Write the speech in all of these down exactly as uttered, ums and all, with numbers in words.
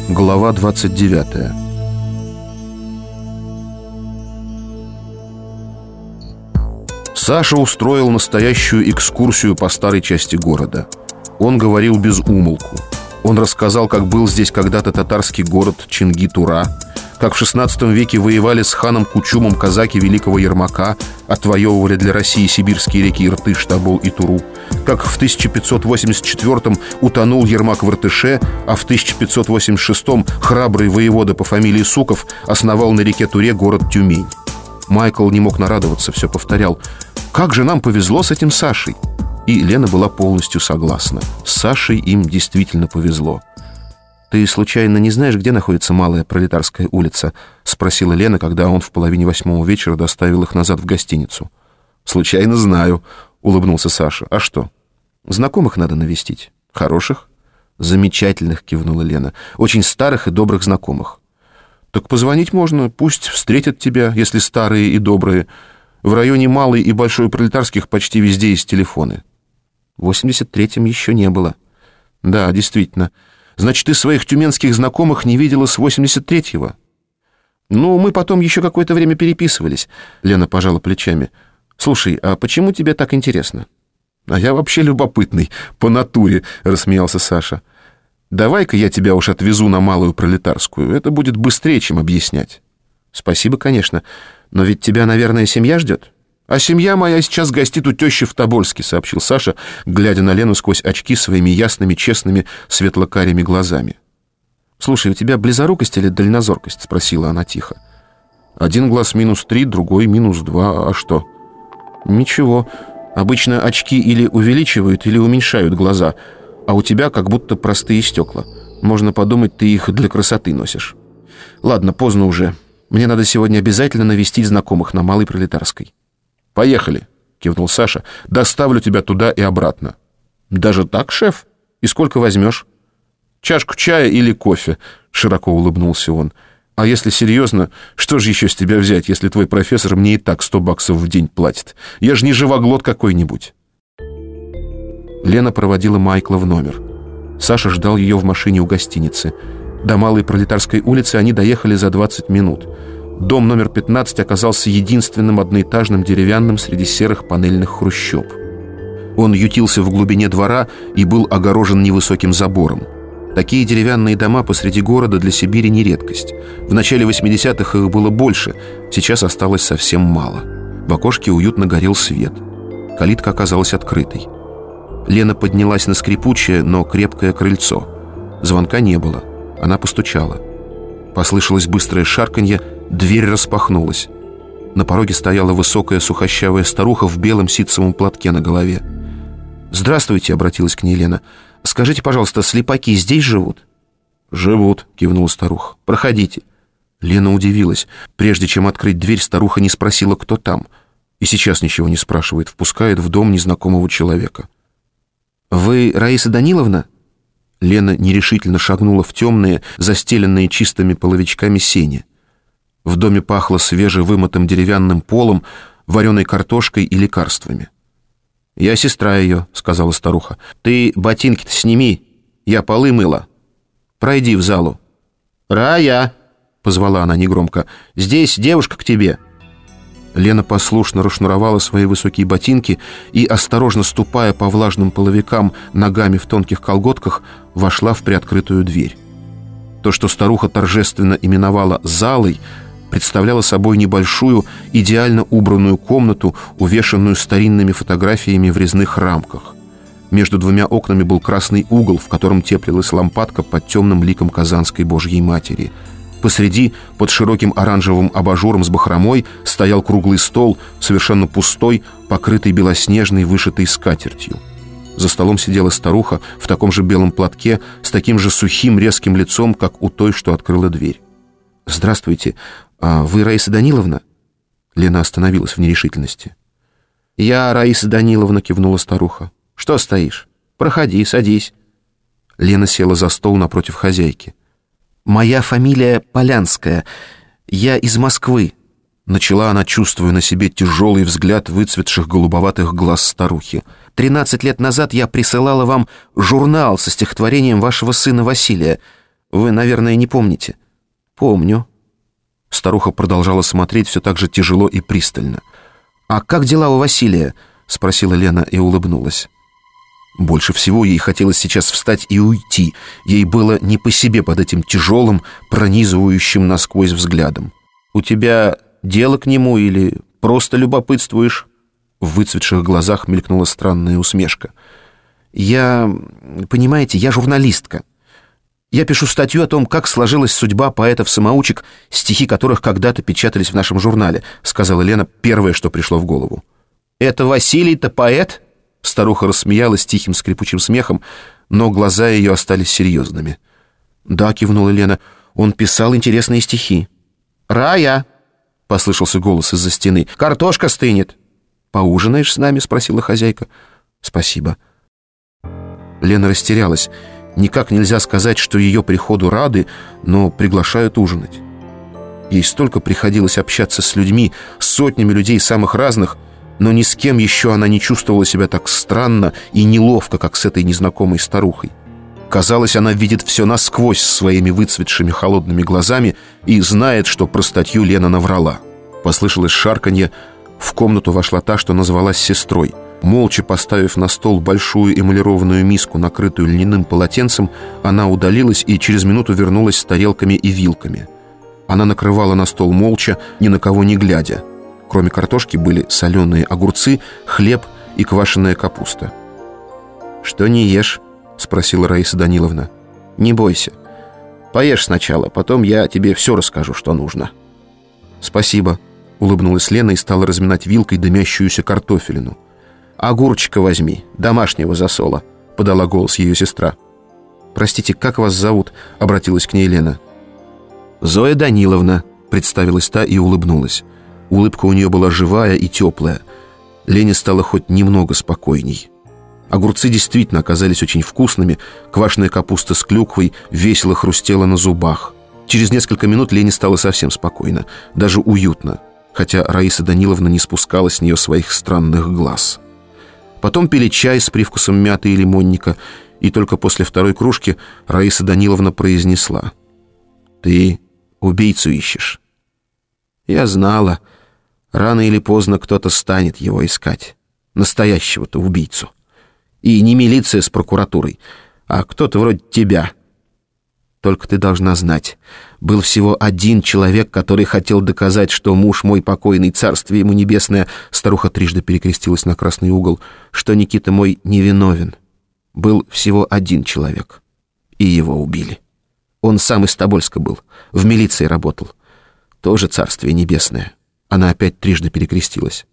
Глава двадцать девятая. Саша устроил настоящую экскурсию по старой части города. Он говорил без умолку. Он рассказал, как был здесь когда-то татарский город Чинги-Тура, как в шестнадцатом веке воевали с ханом Кучумом казаки Великого Ермака, отвоевывали для России сибирские реки Иртыш, Тобол и Туру, как в тысяча пятьсот восемьдесят четвёртом утонул Ермак в Иртыше, а в тысяча пятьсот восемьдесят шестом храбрый воевода по фамилии Суков основал на реке Туре город Тюмень. Майкл не мог нарадоваться, все повторял: «Как же нам повезло с этим Сашей!» И Лена была полностью согласна. С Сашей им действительно повезло. «Ты случайно не знаешь, где находится Малая Пролетарская улица?» — спросила Лена, когда он в половине восьмого вечера доставил их назад в гостиницу. «Случайно знаю», — улыбнулся Саша. «А что? Знакомых надо навестить. Хороших?» «Замечательных», — кивнула Лена. «Очень старых и добрых знакомых». «Так позвонить можно, пусть встретят тебя, если старые и добрые. В районе Малой и Большой Пролетарских почти везде есть телефоны». В восемьдесят третьем еще не было. «Да, действительно. Значит, ты своих тюменских знакомых не видела с восемьдесят третьего?» «Ну, мы потом еще какое-то время переписывались», — Лена пожала плечами. «Слушай, а почему тебе так интересно?» «А я вообще любопытный, по натуре», — рассмеялся Саша. «Давай-ка я тебя уж отвезу на Малую Пролетарскую. Это будет быстрее, чем объяснять». «Спасибо, конечно. Но ведь тебя, наверное, семья ждет?» «А семья моя сейчас гостит у тещи в Тобольске», — сообщил Саша, глядя на Лену сквозь очки своими ясными, честными, светло-карими глазами. «Слушай, у тебя близорукость или дальнозоркость?» — спросила она тихо. «Один глаз минус три, другой минус два. А что?» «Ничего. Обычно очки или увеличивают, или уменьшают глаза, а у тебя как будто простые стекла. Можно подумать, ты их для красоты носишь. Ладно, поздно уже. Мне надо сегодня обязательно навестить знакомых на Малой Пролетарской». «Поехали», — кивнул Саша. «Доставлю тебя туда и обратно». «Даже так, шеф? И сколько возьмешь?» «Чашку чая или кофе», — широко улыбнулся он. «А если серьезно, что же еще с тебя взять, если твой профессор мне и так сто баксов в день платит? Я же не живоглот какой-нибудь». Лена проводила Майкла в номер. Саша ждал ее в машине у гостиницы. До Малой Пролетарской улицы они доехали за двадцать минут. Дом номер пятнадцать оказался единственным одноэтажным деревянным среди серых панельных хрущоб. Он ютился в глубине двора и был огорожен невысоким забором. Такие деревянные дома посреди города для Сибири не редкость. В начале восьмидесятых их было больше, сейчас осталось совсем мало. В окошке уютно горел свет. Калитка оказалась открытой. Лена поднялась на скрипучее, но крепкое крыльцо. Звонка не было. Она постучала. Послышалось быстрое шарканье, дверь распахнулась. На пороге стояла высокая сухощавая старуха в белом ситцевом платке на голове. «Здравствуйте», — обратилась к ней Лена. «Скажите, пожалуйста, слепаки здесь живут?» «Живут», — кивнула старуха. «Проходите». Лена удивилась. Прежде чем открыть дверь, старуха не спросила, кто там. И сейчас ничего не спрашивает, впускает в дом незнакомого человека. «Вы Раиса Даниловна?» Лена нерешительно шагнула в темные, застеленные чистыми половичками сени. В доме пахло свежевымытым деревянным полом, вареной картошкой и лекарствами. «Я сестра ее», — сказала старуха. «Ты ботинки-то сними, я полы мыла. Пройди в залу». «Рая!» — позвала она негромко. «Здесь девушка к тебе». Лена послушно расшнуровала свои высокие ботинки и, осторожно ступая по влажным половикам ногами в тонких колготках, вошла в приоткрытую дверь. То, что старуха торжественно именовала «залой», представляло собой небольшую, идеально убранную комнату, увешанную старинными фотографиями в резных рамках. Между двумя окнами был красный угол, в котором теплилась лампадка под темным ликом Казанской Божьей Матери. Посреди, под широким оранжевым абажуром с бахромой, стоял круглый стол, совершенно пустой, покрытый белоснежной вышитой скатертью. За столом сидела старуха в таком же белом платке, с таким же сухим резким лицом, как у той, что открыла дверь. «Здравствуйте. А вы Раиса Даниловна?» Лена остановилась в нерешительности. «Я Раиса Даниловна», — кивнула старуха. «Что стоишь? Проходи, садись». Лена села за стол напротив хозяйки. «Моя фамилия Полянская. Я из Москвы», — начала она, чувствуя на себе тяжелый взгляд выцветших голубоватых глаз старухи. «Тринадцать лет назад я присылала вам журнал со стихотворением вашего сына Василия. Вы, наверное, не помните». «Помню». Старуха продолжала смотреть все так же тяжело и пристально. «А как дела у Василия?» — спросила Лена и улыбнулась. Больше всего ей хотелось сейчас встать и уйти. Ей было не по себе под этим тяжелым, пронизывающим насквозь взглядом. «У тебя дело к нему или просто любопытствуешь?» В выцветших глазах мелькнула странная усмешка. «Я... понимаете, я журналистка. Я пишу статью о том, как сложилась судьба поэтов-самоучек, стихи которых когда-то печатались в нашем журнале», — сказала Лена первое, что пришло в голову. «Это Василий-то поэт?» Старуха рассмеялась тихим скрипучим смехом, но глаза ее остались серьезными. «Да», — кивнула Лена, — «он писал интересные стихи». «Рая!» — послышался голос из-за стены. «Картошка стынет». «Поужинаешь с нами?» — спросила хозяйка. «Спасибо». Лена растерялась. Никак нельзя сказать, что ее приходу рады, но приглашают ужинать. Ей столько приходилось общаться с людьми, сотнями людей самых разных, но ни с кем еще она не чувствовала себя так странно и неловко, как с этой незнакомой старухой. Казалось, она видит все насквозь своими выцветшими холодными глазами и знает, что про статью Лена наврала. Послышалось шарканье. В комнату вошла та, что назвалась сестрой. Молча поставив на стол большую эмалированную миску, накрытую льняным полотенцем, она удалилась и через минуту вернулась с тарелками и вилками. Она накрывала на стол молча, ни на кого не глядя. Кроме картошки были соленые огурцы, хлеб и квашеная капуста. «Что не ешь?» — спросила Раиса Даниловна. «Не бойся. Поешь сначала, потом я тебе все расскажу, что нужно». «Спасибо», — улыбнулась Лена и стала разминать вилкой дымящуюся картофелину. «Огурчика возьми, домашнего засола», — подала голос ее сестра. «Простите, как вас зовут?» — обратилась к ней Лена. «Зоя Даниловна», — представилась та и улыбнулась. Улыбка у нее была живая и теплая. Лене стало хоть немного спокойней. Огурцы действительно оказались очень вкусными. Квашеная капуста с клюквой весело хрустела на зубах. Через несколько минут Лене стало совсем спокойно, даже уютно, хотя Раиса Даниловна не спускала с нее своих странных глаз. Потом пили чай с привкусом мяты и лимонника, и только после второй кружки Раиса Даниловна произнесла: «Ты убийцу ищешь». «Я знала. Рано или поздно кто-то станет его искать. Настоящего-то убийцу. И не милиция с прокуратурой, а кто-то вроде тебя. Только ты должна знать, был всего один человек, который хотел доказать, что муж мой покойный, царствие ему небесное, старуха трижды перекрестилась на красный угол, что Никита мой невиновен. Был всего один человек, и его убили. Он сам из Тобольска был, в милиции работал. Тоже царствие небесное». Она опять трижды перекрестилась.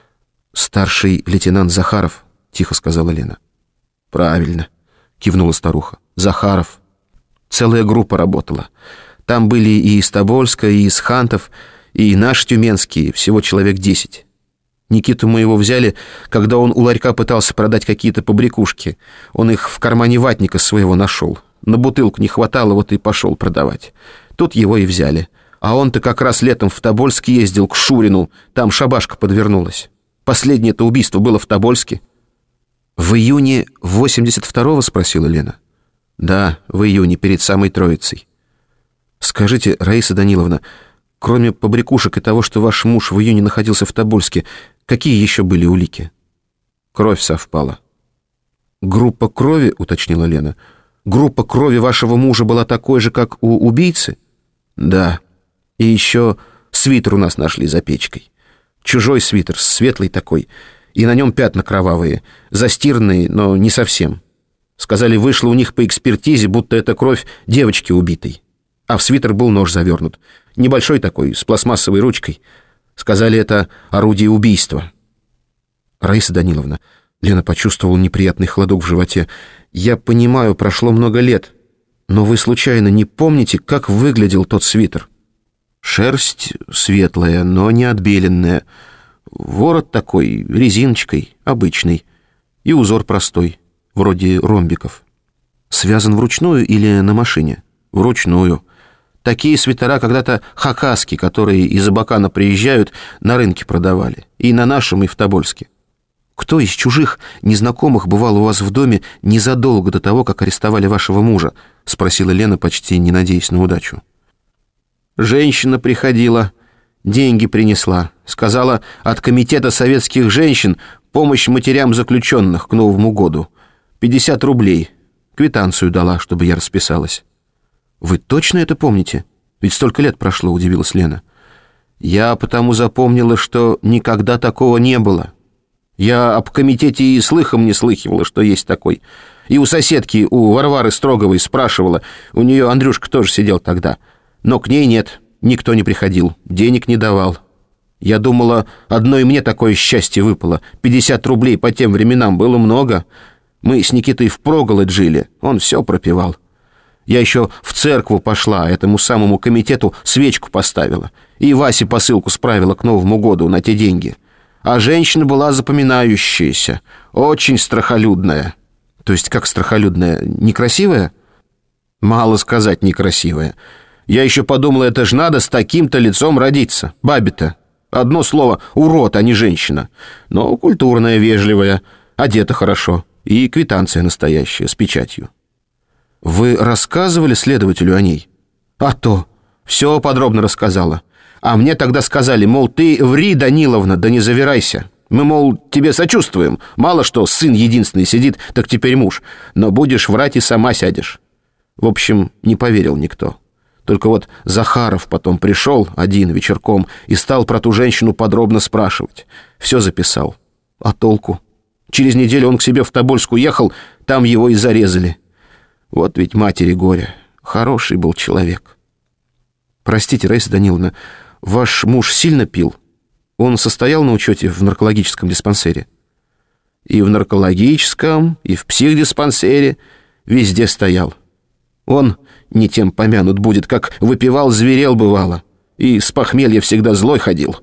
«Старший лейтенант Захаров», — тихо сказала Лена. «Правильно», — кивнула старуха. «Захаров. Целая группа работала. Там были и из Тобольска, и из Хантов, и наши тюменские, всего человек десять. Никиту моего взяли, когда он у ларька пытался продать какие-то побрякушки. Он их в кармане ватника своего нашел. На бутылку не хватало, вот и пошел продавать. Тут его и взяли. А он-то как раз летом в Тобольск ездил к Шурину, там шабашка подвернулась. Последнее-то убийство было в Тобольске». «В июне восемьдесят второго?» — спросила Лена. «Да, в июне, перед самой Троицей». «Скажите, Раиса Даниловна, кроме побрякушек и того, что ваш муж в июне находился в Тобольске, какие еще были улики?» «Кровь совпала». «Группа крови?» — уточнила Лена. «Группа крови вашего мужа была такой же, как у убийцы?» «Да. И еще свитер у нас нашли за печкой. Чужой свитер, светлый такой, и на нем пятна кровавые, застиранные, но не совсем. Сказали, вышло у них по экспертизе, будто это кровь девочки убитой. А в свитер был нож завернут, небольшой такой, с пластмассовой ручкой. Сказали, это орудие убийства». «Раиса Даниловна», Лена почувствовала неприятный холодок в животе, «я понимаю, прошло много лет, но вы случайно не помните, как выглядел тот свитер?» «Шерсть светлая, но не отбеленная. Ворот такой, резиночкой, обычный. И узор простой, вроде ромбиков». «Связан вручную или на машине?» «Вручную. Такие свитера когда-то хакасски, которые из Абакана приезжают, на рынке продавали. И на нашем, и в Тобольске». Кто из чужих незнакомых бывал у вас в доме незадолго до того, как арестовали вашего мужа?» — спросила Лена, почти не надеясь на удачу. «Женщина приходила, деньги принесла. Сказала, от Комитета советских женщин помощь матерям заключенных к Новому году. пятьдесят рублей. Квитанцию дала, чтобы я расписалась». «Вы точно это помните? Ведь столько лет прошло», — удивилась Лена. «Я потому запомнила, что никогда такого не было. Я об комитете и слыхом не слыхивала, что есть такой. И у соседки, у Варвары Строговой, спрашивала. У нее Андрюшка тоже сидел тогда. Но к ней нет, никто не приходил, денег не давал. Я думала, одной мне такое счастье выпало. пятьдесят рублей по тем временам было много. Мы с Никитой впроголодь жили, он все пропивал. Я еще в церкву пошла, этому самому комитету свечку поставила. И Васе посылку справила к Новому году на те деньги. А женщина была запоминающаяся, очень страхолюдная». «То есть как страхолюдная? Некрасивая?» «Мало сказать некрасивая. Я еще подумала, это ж надо с таким-то лицом родиться. Бабе-то. Одно слово — урод, а не женщина. Но культурная, вежливая, одета хорошо. И квитанция настоящая, с печатью». «Вы рассказывали следователю о ней?» «А то. Все подробно рассказала. А мне тогда сказали, мол, ты ври, Даниловна, да не завирайся. Мы, мол, тебе сочувствуем. Мало что сын единственный сидит, так теперь муж. Но будешь врать и сама сядешь». В общем, не поверил никто. Только вот Захаров потом пришел один вечерком и стал про ту женщину подробно спрашивать. Все записал. А толку? Через неделю он к себе в Тобольск уехал, там его и зарезали. Вот ведь матери горе. Хороший был человек. «Простите, Раиса Даниловна, ваш муж сильно пил? Он состоял на учете в наркологическом диспансере?» «И в наркологическом, и в психдиспансере. Везде стоял. Он не тем помянут будет, как выпивал, зверел бывало. И с похмелья всегда злой ходил».